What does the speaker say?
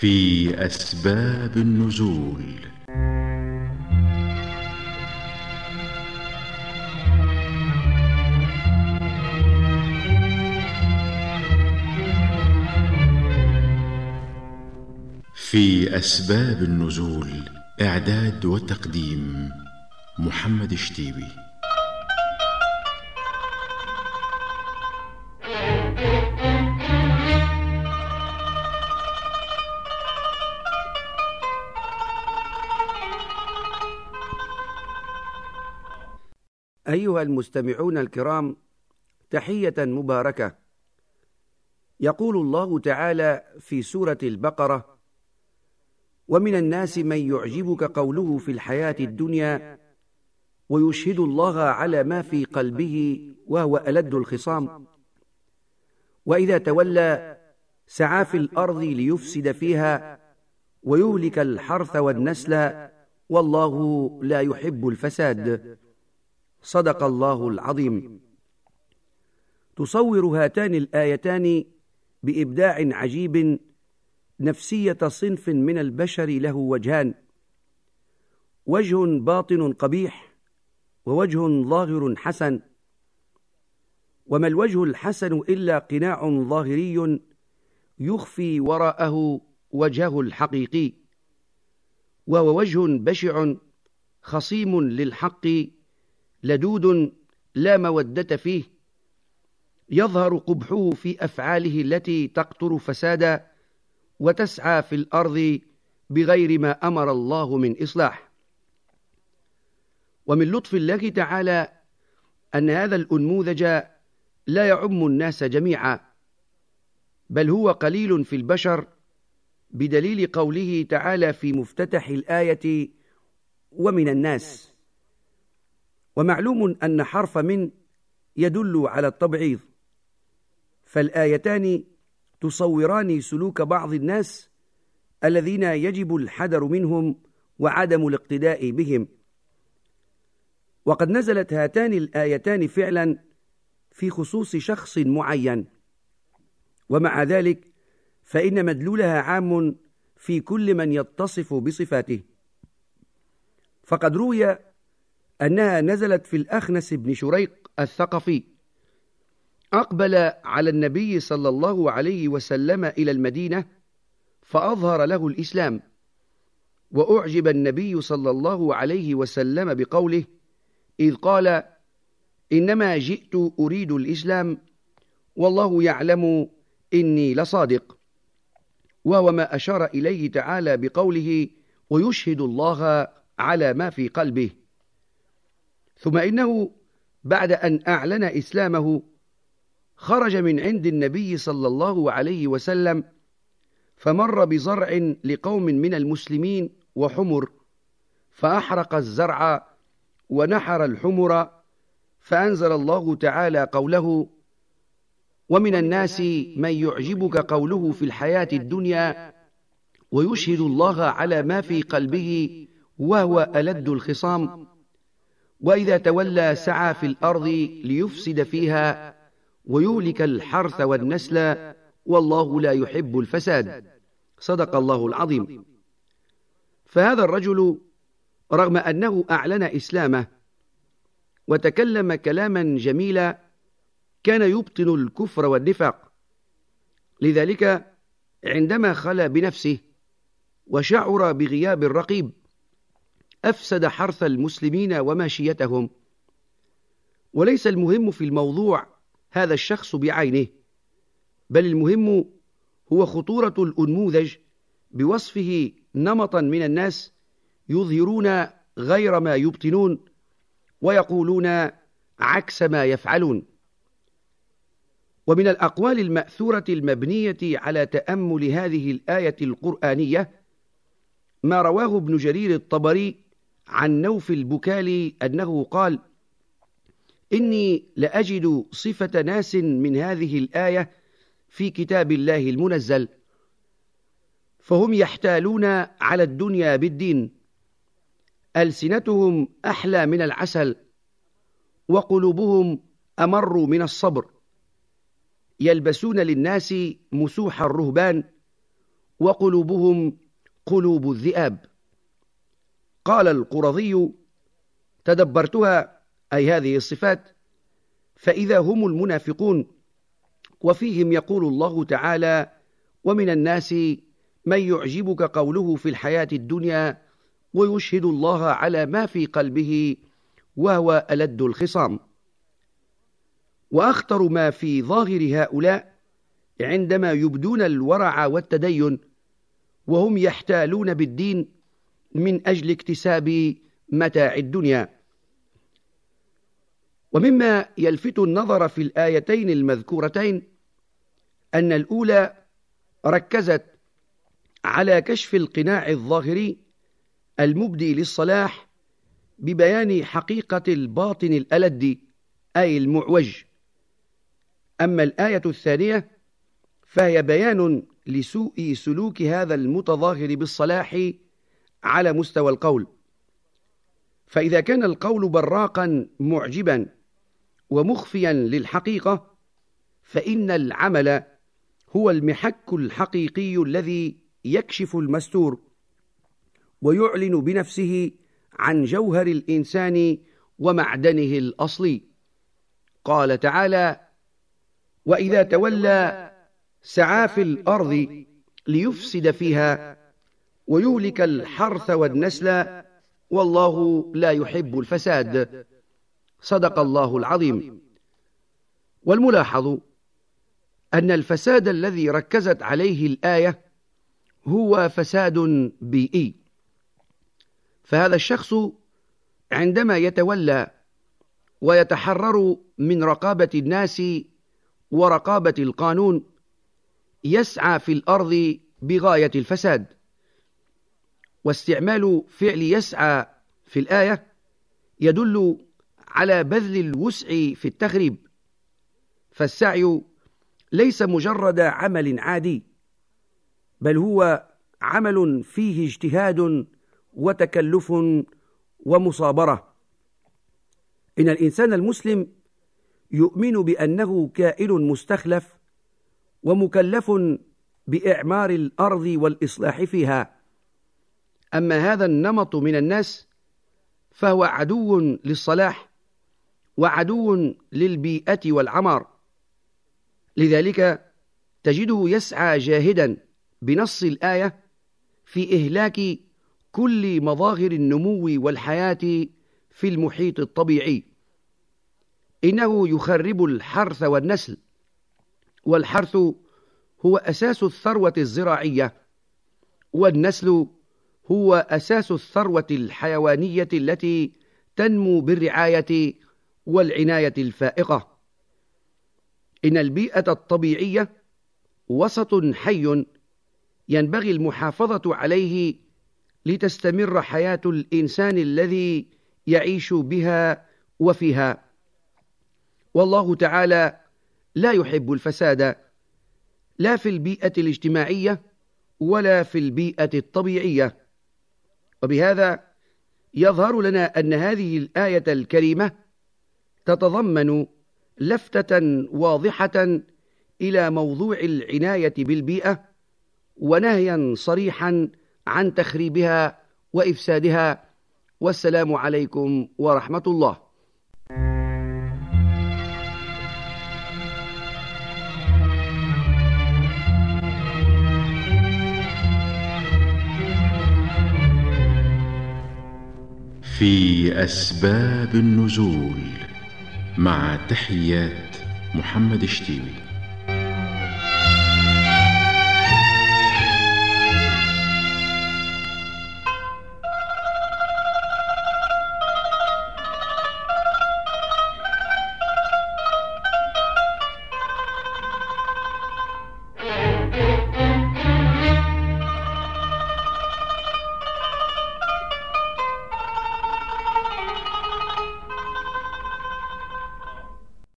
في أسباب النزول. في أسباب النزول، إعداد وتقديم محمد الشتيبي. أيها المستمعون الكرام، تحية مباركة. يقول الله تعالى في سورة البقرة: ومن الناس من يعجبك قوله في الحياة الدنيا ويشهد الله على ما في قلبه وهو ألد الخصام، وإذا تولى سعى في الأرض ليفسد فيها ويهلك الحرث والنسل والله لا يحب الفساد. صدق الله العظيم. تصور هاتان الآيتان بإبداع عجيب نفسية صنف من البشر له وجهان: وجه باطن قبيح ووجه ظاهر حسن. وما الوجه الحسن إلا قناع ظاهري يخفي وراءه وجهه الحقيقي، وهو وجه بشع خصيم للحق لدود لا مودة فيه، يظهر قبحه في أفعاله التي تقطر فسادا وتسعى في الأرض بغير ما أمر الله من إصلاح. ومن لطف الله تعالى أن هذا الأنموذج لا يعم الناس جميعا، بل هو قليل في البشر، بدليل قوله تعالى في مفتتح الآية: ومن الناس. ومعلوم أن حرف من يدل على التبعيض، فالآيتان تصوران سلوك بعض الناس الذين يجب الحذر منهم وعدم الاقتداء بهم. وقد نزلت هاتان الآيتان فعلا في خصوص شخص معين، ومع ذلك فإن مدلولها عام في كل من يتصف بصفاته. فقد روي أنها نزلت في الأخنس بن شريق الثقفي، أقبل على النبي صلى الله عليه وسلم إلى المدينة فأظهر له الإسلام، وأعجب النبي صلى الله عليه وسلم بقوله إذ قال: إنما جئت أريد الإسلام والله يعلم إني لصادق، وهو ما أشار إليه تعالى بقوله ويشهد الله على ما في قلبه. ثم إنه بعد أن أعلن إسلامه خرج من عند النبي صلى الله عليه وسلم فمر بزرع لقوم من المسلمين وحمر، فأحرق الزرع ونحر الحمر، فأنزل الله تعالى قوله: ومن الناس من يعجبك قوله في الحياة الدنيا ويشهد الله على ما في قلبه وهو ألد الخصام، وإذا تولى سعى في الأرض ليفسد فيها ويهلك الحرث والنسل والله لا يحب الفساد. صدق الله العظيم. فهذا الرجل رغم أنه أعلن إسلامه وتكلم كلاما جميلا كان يبطن الكفر والنفاق، لذلك عندما خلا بنفسه وشعر بغياب الرقيب أفسد حرث المسلمين وماشيتهم. وليس المهم في الموضوع هذا الشخص بعينه، بل المهم هو خطورة الأنموذج بوصفه نمطا من الناس يظهرون غير ما يبطنون ويقولون عكس ما يفعلون. ومن الأقوال المأثورة المبنية على تأمل هذه الآية القرآنية ما رواه ابن جرير الطبري عن نوف البكالي أنه قال: إني لأجد صفة ناس من هذه الآية في كتاب الله المنزل، فهم يحتالون على الدنيا بالدين، ألسنتهم أحلى من العسل وقلوبهم أمر من الصبر، يلبسون للناس مسوح الرهبان وقلوبهم قلوب الذئاب. قال القرظي: تدبرتها، أي هذه الصفات، فإذا هم المنافقون، وفيهم يقول الله تعالى: ومن الناس من يعجبك قوله في الحياة الدنيا ويشهد الله على ما في قلبه وهو ألد الخصام. وأخطر ما في ظاهر هؤلاء عندما يبدون الورع والتدين وهم يحتالون بالدين من أجل اكتساب متاع الدنيا. ومما يلفت النظر في الآيتين المذكورتين أن الأولى ركزت على كشف القناع الظاهري المبدي للصلاح ببيان حقيقة الباطن الألد، أي المعوج. أما الآية الثانية فهي بيان لسوء سلوك هذا المتظاهر بالصلاح على مستوى القول. فإذا كان القول براقا معجبا ومخفيا للحقيقة، فإن العمل هو المحك الحقيقي الذي يكشف المستور ويعلن بنفسه عن جوهر الإنسان ومعدنه الأصلي. قال تعالى: وإذا تولى سعى في الأرض ليفسد فيها ويهلك الحرث والنسل والله لا يحب الفساد. صدق الله العظيم. والملاحظ أن الفساد الذي ركزت عليه الآية هو فساد بيئي، فهذا الشخص عندما يتولى ويتحرر من رقابة الناس ورقابة القانون يسعى في الأرض بغاية الفساد. واستعمال فعل يسعى في الآية يدل على بذل الوسع في التخريب، فالسعي ليس مجرد عمل عادي، بل هو عمل فيه اجتهاد وتكلف ومصابرة. إن الإنسان المسلم يؤمن بأنه كائن مستخلف ومكلف بإعمار الأرض والإصلاح فيها. أما هذا النمط من الناس فهو عدو للصلاح وعدو للبيئة والعمار، لذلك تجده يسعى جاهدا بنص الآية في إهلاك كل مظاهر النمو والحياة في المحيط الطبيعي. إنه يخرب الحرث والنسل، والحرث هو أساس الثروة الزراعية، والنسل هو أساس الثروة الحيوانية التي تنمو بالرعاية والعناية الفائقة. إن البيئة الطبيعية وسط حي ينبغي المحافظة عليه لتستمر حياة الإنسان الذي يعيش بها وفيها. والله تعالى لا يحب الفساد، لا في البيئة الاجتماعية ولا في البيئة الطبيعية. وبهذا يظهر لنا أن هذه الآية الكريمة تتضمن لفتة واضحة إلى موضوع العناية بالبيئة، ونهيا صريحا عن تخريبها وإفسادها. والسلام عليكم ورحمة الله. في أسباب النزول، مع تحيات محمد شتيبي.